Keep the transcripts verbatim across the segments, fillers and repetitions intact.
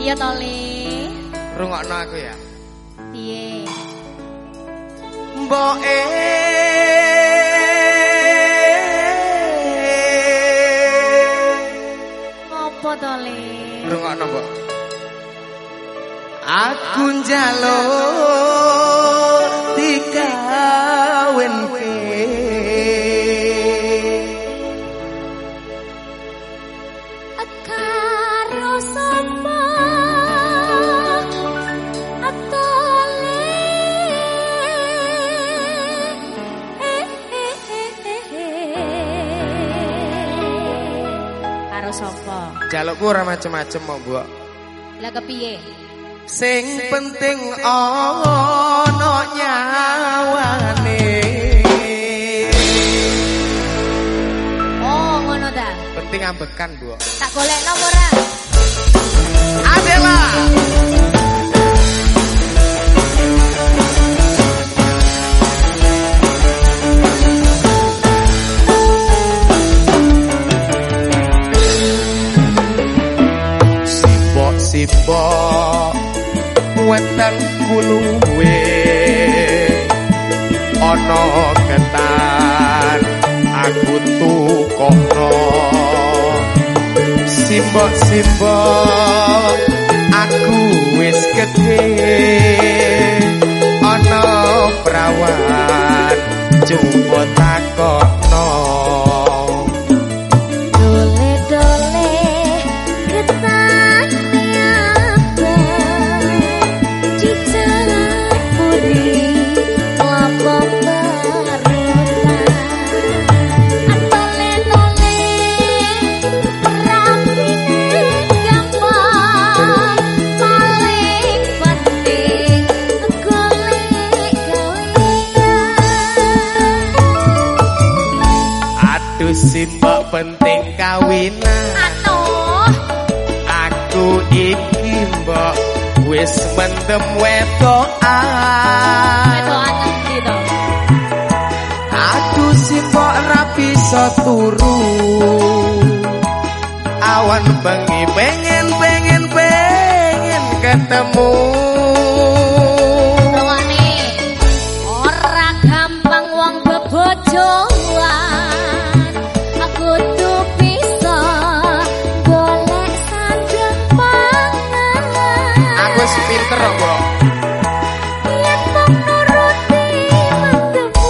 Iya to, Le. Rungokno aku ya. Piye? Mboke ngopo to, Le? Rungokno, Mbok. Aku njaluk dikawinke karo sapa atole karo sapa jalukku ora macem-macem kok, Mbok. Lah kepiye? Sing penting ana nyawane. Oh, ngono ta. Penting ambekan, Bu. Tak golekno ora? Adela. Sibok-sibok weteng kuluwe ana ketan aku tukokno simbok-simbok aku wis gedhe ana prawan coba takokno simbok penting kawinan. Atuh. Aku iki mbok wis mendem wedokan. Wedokan endi to? Aku simbok ra bisa turu. Awan bengi pengen pengen pengen ketemu. Rawane ora gampang wong bebojoan. Pinter kok. Yen mung nuruti mendemu.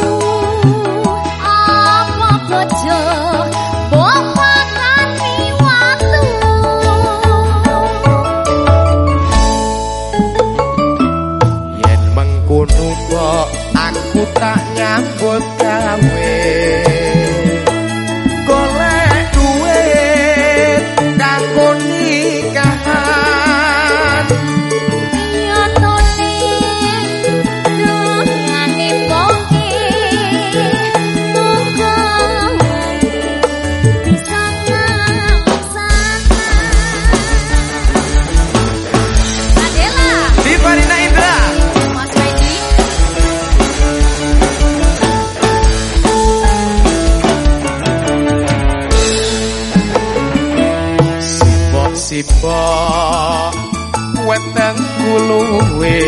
Apa bojo mbok pakani watu. Yen mengkono kok aku tak nyambut gawe. Golek duit kanggo nikahan. Sibok weteng kuluwe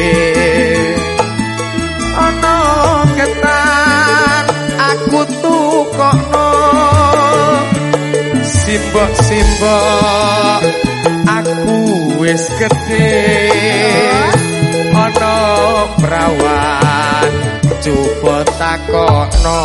ana ketan aku tukokno simbok-simbok aku wis gedhe ana prawan coba takokno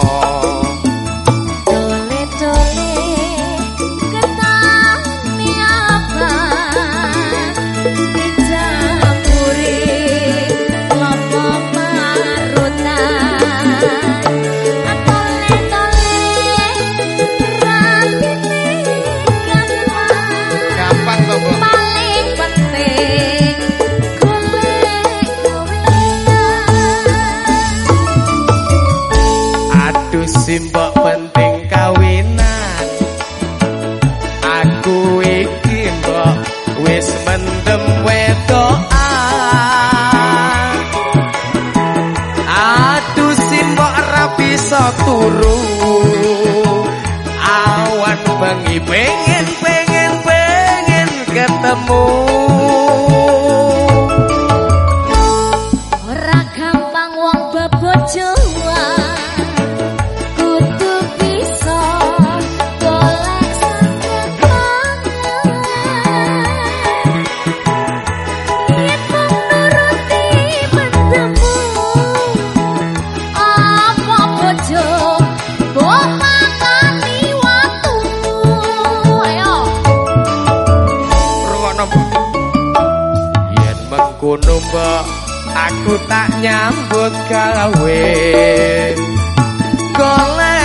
simbok penting kawinan. Aku iki mbok wis mendem wedokan. Aduh simbok ra bisa turu. Awan bengi pengen pengen pengen ketemu. Ora gampang wong bebojoan kudu bisa golek saketan. Yen nuruti mendemu apa bojo mbok makani watumu. Ayo Rungokno Mbok. Yen mengkono Mbok, aku tak nyambut gawe. Golek